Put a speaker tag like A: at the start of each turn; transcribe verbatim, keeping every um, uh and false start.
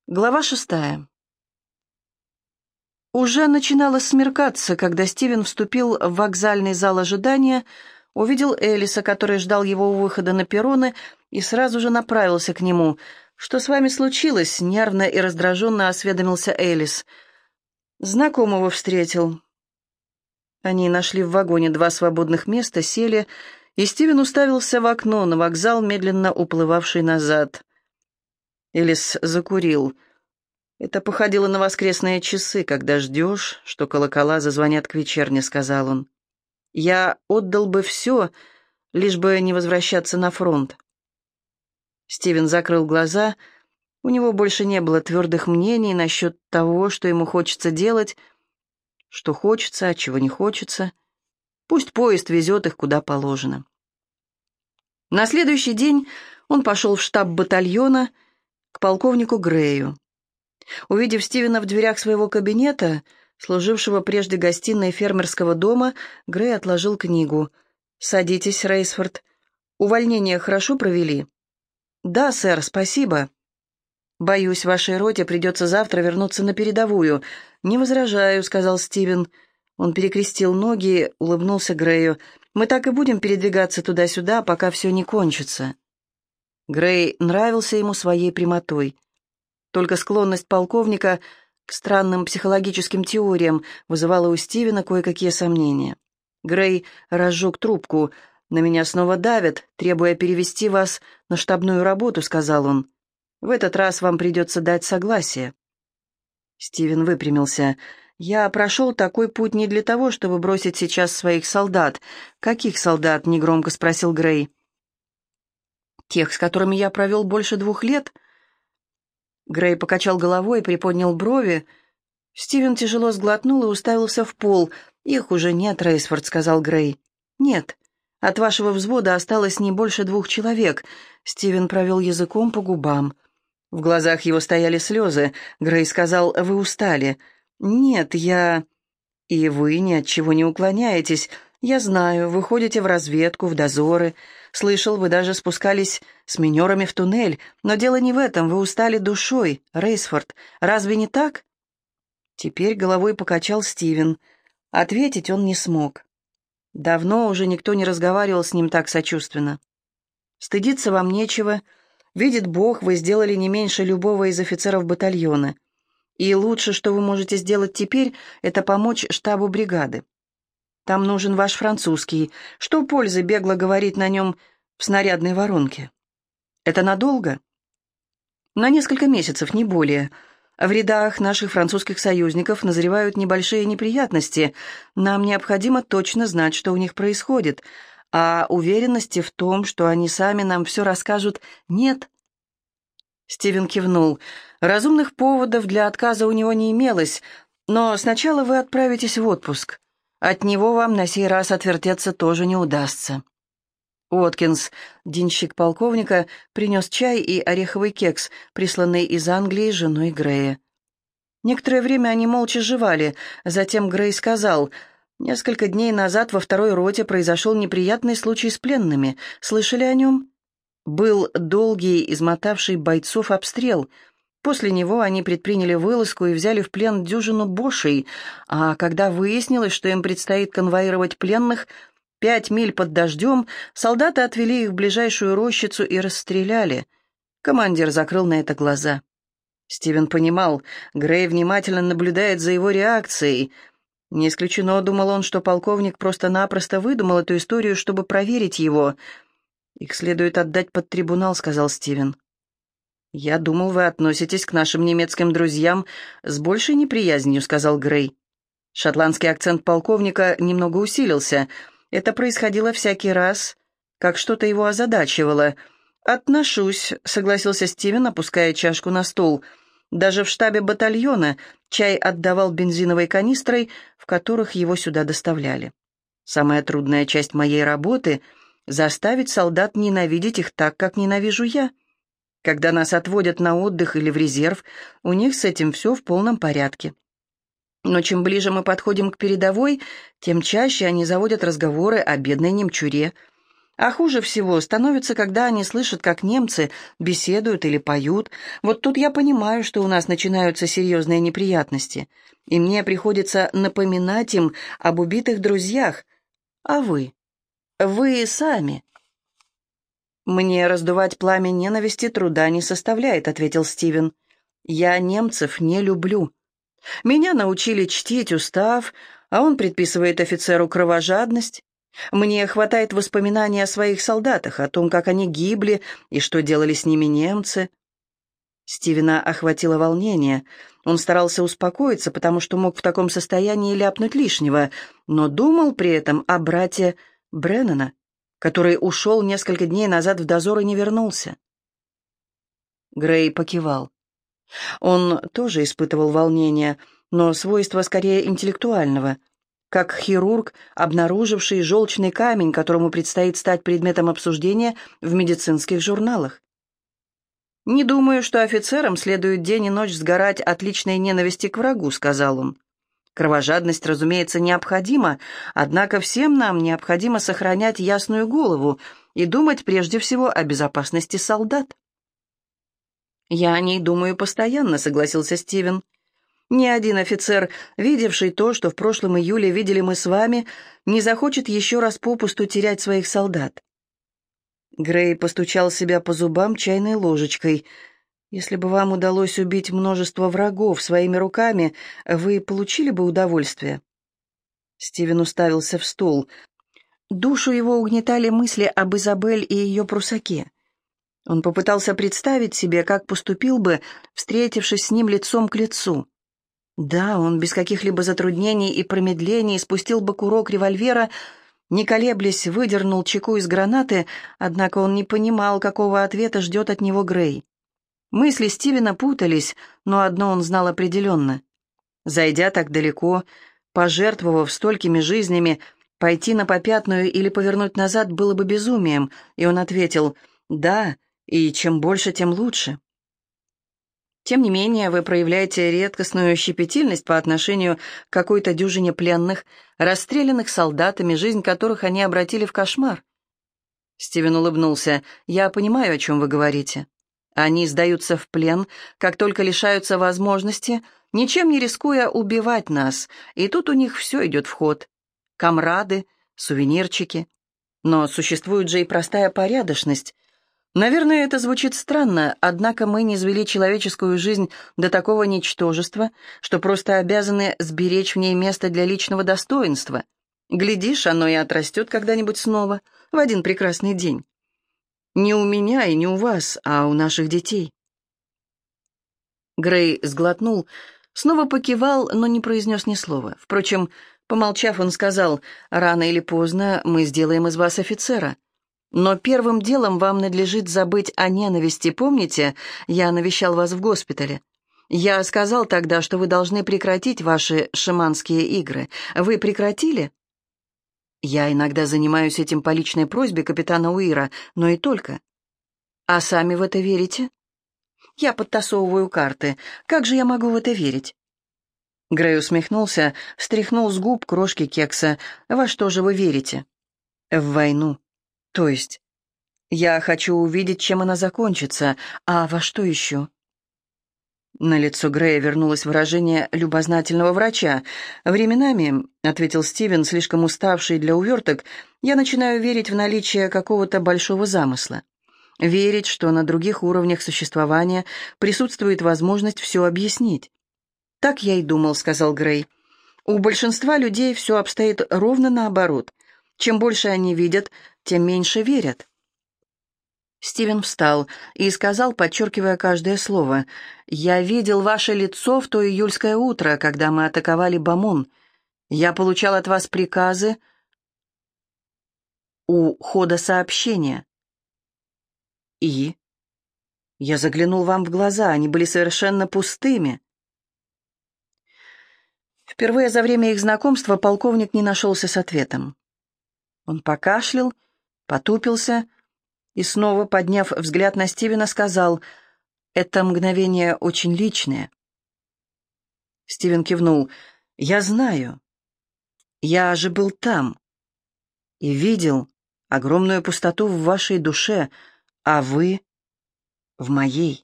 A: Глава шестая. Уже начинало смеркаться, когда Стивен вступил в вокзальный зал ожидания, увидел Элиса, который ждал его у выхода на перроны, и сразу же направился к нему. «Что с вами случилось?» — нервно и раздраженно осведомился Элис. «Знакомого встретил». Они нашли в вагоне два свободных места, сели, и Стивен уставился в окно на вокзал, медленно уплывавший назад. Элис закурил. «Это походило на воскресные часы, когда ждешь, что колокола зазвонят к вечерне», — сказал он. «Я отдал бы все, лишь бы не возвращаться на фронт». Стивен закрыл глаза. У него больше не было твердых мнений насчет того, что ему хочется делать, что хочется, а чего не хочется. Пусть поезд везет их куда положено. На следующий день он пошел в штаб батальона, к полковнику Грею. Увидев Стивена в дверях своего кабинета, служившего прежде гостиной фермерского дома, Грей отложил книгу. «Садитесь, Рейсфорд. Увольнение хорошо провели?» «Да, сэр, спасибо». «Боюсь, вашей роте придется завтра вернуться на передовую». «Не возражаю», — сказал Стивен. Он перекрестил ноги, улыбнулся Грею. «Мы так и будем передвигаться туда-сюда, пока все не кончится». Грей нравился ему своей прямотой. Только склонность полковника к странным психологическим теориям вызывала у Стивена кое-какие сомнения. Грей разжег трубку. «На меня снова давят, требуя перевести вас на штабную работу», — сказал он. «В этот раз вам придется дать согласие». Стивен выпрямился. «Я прошел такой путь не для того, чтобы бросить сейчас своих солдат». «Каких солдат?» — негромко спросил Грей. «Тех, с которыми я провел больше двух лет». Грей покачал головой и приподнял брови. Стивен тяжело сглотнул и уставился в пол. «Их уже нет, Рейсфорд», — сказал Грей. «Нет. От вашего взвода осталось не больше двух человек». Стивен провел языком по губам. В глазах его стояли слезы. Грей сказал: «Вы устали». «Нет, я...» «И вы ни от чего не уклоняетесь. Я знаю, вы ходите в разведку, в дозоры. Слышал, вы даже спускались с минерами в туннель. Но дело не в этом, вы устали душой, Рейсфорд. Разве не так?» Теперь головой покачал Стивен. Ответить он не смог. Давно уже никто не разговаривал с ним так сочувственно. «Стыдиться вам нечего. Видит Бог, вы сделали не меньше любого из офицеров батальона. И лучше, что вы можете сделать теперь, это помочь штабу бригады. Там нужен ваш французский. Что пользы бегло говорить на нем в снарядной воронке? Это надолго? На несколько месяцев, не более. В рядах наших французских союзников назревают небольшие неприятности. Нам необходимо точно знать, что у них происходит. А уверенности в том, что они сами нам все расскажут, нет». Стивен кивнул. Разумных поводов для отказа у него не имелось, но сначала вы отправитесь в отпуск. От него вам на сей раз отвертеться тоже не удастся. Уоткинс, денщик полковника, принес чай и ореховый кекс, присланный из Англии женой Грея. Некоторое время они молча жевали, затем Грей сказал: «Несколько дней назад во второй роте произошел неприятный случай с пленными. Слышали о нем?» Был долгий, измотавший бойцов обстрел. После него они предприняли вылазку и взяли в плен дюжину бошей, а когда выяснилось, что им предстоит конвоировать пленных пять миль под дождем, солдаты отвели их в ближайшую рощицу и расстреляли. Командир закрыл на это глаза. Стивен понимал, Грей внимательно наблюдает за его реакцией. Не исключено, думал он, что полковник просто-напросто выдумал эту историю, чтобы проверить его. «Их следует отдать под трибунал», — сказал Стивен. «Я думал, вы относитесь к нашим немецким друзьям с большей неприязнью», — сказал Грей. Шотландский акцент полковника немного усилился. Это происходило всякий раз, как что-то его озадачивало. «Отношусь», — согласился Стивен, опуская чашку на стол. «Даже в штабе батальона чай отдавал бензиновой канистрой, в которых его сюда доставляли. Самая трудная часть моей работы — заставить солдат ненавидеть их так, как ненавижу я. Когда нас отводят на отдых или в резерв, у них с этим все в полном порядке. Но чем ближе мы подходим к передовой, тем чаще они заводят разговоры о бедной немчуре. А хуже всего становится, когда они слышат, как немцы беседуют или поют. Вот тут я понимаю, что у нас начинаются серьезные неприятности, и мне приходится напоминать им об убитых друзьях. А вы? Вы сами? «Мне раздувать пламя ненависти труда не составляет», — ответил Стивен. «Я немцев не люблю. Меня научили чтить устав, а он предписывает офицеру кровожадность. Мне хватает воспоминаний о своих солдатах, о том, как они гибли и что делали с ними немцы». Стивена охватило волнение. Он старался успокоиться, потому что мог в таком состоянии ляпнуть лишнего, но думал при этом о брате Бреннана, который ушел несколько дней назад в дозор и не вернулся. Грей покивал. Он тоже испытывал волнение, но свойство скорее интеллектуального, как хирург, обнаруживший желчный камень, которому предстоит стать предметом обсуждения в медицинских журналах. «Не думаю, что офицерам следует день и ночь сгорать от личной ненависти к врагу», — сказал он. «Кровожадность, разумеется, необходима, однако всем нам необходимо сохранять ясную голову и думать прежде всего о безопасности солдат». «Я о ней думаю постоянно», — согласился Стивен. «Ни один офицер, видевший то, что в прошлом июле видели мы с вами, не захочет еще раз попусту терять своих солдат». Грей постучал себя по зубам чайной ложечкой. «Если бы вам удалось убить множество врагов своими руками, вы получили бы удовольствие?» Стивен уставился в стол. Душу его угнетали мысли об Изабель и ее прусаке. Он попытался представить себе, как поступил бы, встретившись с ним лицом к лицу. Да, он без каких-либо затруднений и промедлений спустил бы курок револьвера, не колеблясь, выдернул чеку из гранаты, однако он не понимал, какого ответа ждет от него Грей. Мысли Стивена путались, но одно он знал определенно. Зайдя так далеко, пожертвовав столькими жизнями, пойти на попятную или повернуть назад было бы безумием, и он ответил «да», и чем больше, тем лучше. Тем не менее, вы проявляете редкостную щепетильность по отношению к какой-то дюжине пленных, расстрелянных солдатами, жизнь которых они обратили в кошмар. Стивен улыбнулся. «Я понимаю, о чем вы говорите. Они сдаются в плен, как только лишаются возможности, ничем не рискуя убивать нас, и тут у них все идет в ход. Камрады, сувенирчики. Но существует же и простая порядочность. Наверное, это звучит странно, однако мы низвели человеческую жизнь до такого ничтожества, что просто обязаны сберечь в ней место для личного достоинства. Глядишь, оно и отрастет когда-нибудь снова, в один прекрасный день. Не у меня и не у вас, а у наших детей». Грей сглотнул, снова покивал, но не произнес ни слова. Впрочем, помолчав, он сказал: «Рано или поздно мы сделаем из вас офицера. Но первым делом вам надлежит забыть о ненависти. Помните, я навещал вас в госпитале? Я сказал тогда, что вы должны прекратить ваши шаманские игры. Вы прекратили?» «Я иногда занимаюсь этим по личной просьбе капитана Уира, но и только». «А сами в это верите?» «Я подтасовываю карты. Как же я могу в это верить?» Грей усмехнулся, стряхнул с губ крошки кекса. «Во что же вы верите?» «В войну. То есть, я хочу увидеть, чем она закончится. А во что еще?» На лицо Грея вернулось выражение любознательного врача. «Временами, — ответил Стивен, слишком уставший для уверток, — я начинаю верить в наличие какого-то большого замысла. Верить, что на других уровнях существования присутствует возможность все объяснить». «Так я и думал», — сказал Грей. «У большинства людей все обстоит ровно наоборот. Чем больше они видят, тем меньше верят». Стивен встал и сказал, подчеркивая каждое слово: «Я видел ваше лицо в то июльское утро, когда мы атаковали Бамун. Я получал от вас приказы у хода сообщения. И я заглянул вам в глаза, они были совершенно пустыми». Впервые за время их знакомства полковник не нашелся с ответом. Он покашлял, потупился и снова, подняв взгляд на Стивена, сказал: «Это мгновение очень личное». Стивен кивнул. «Я знаю. Я же был там и видел, огромную пустоту в вашей душе, а вы в моей.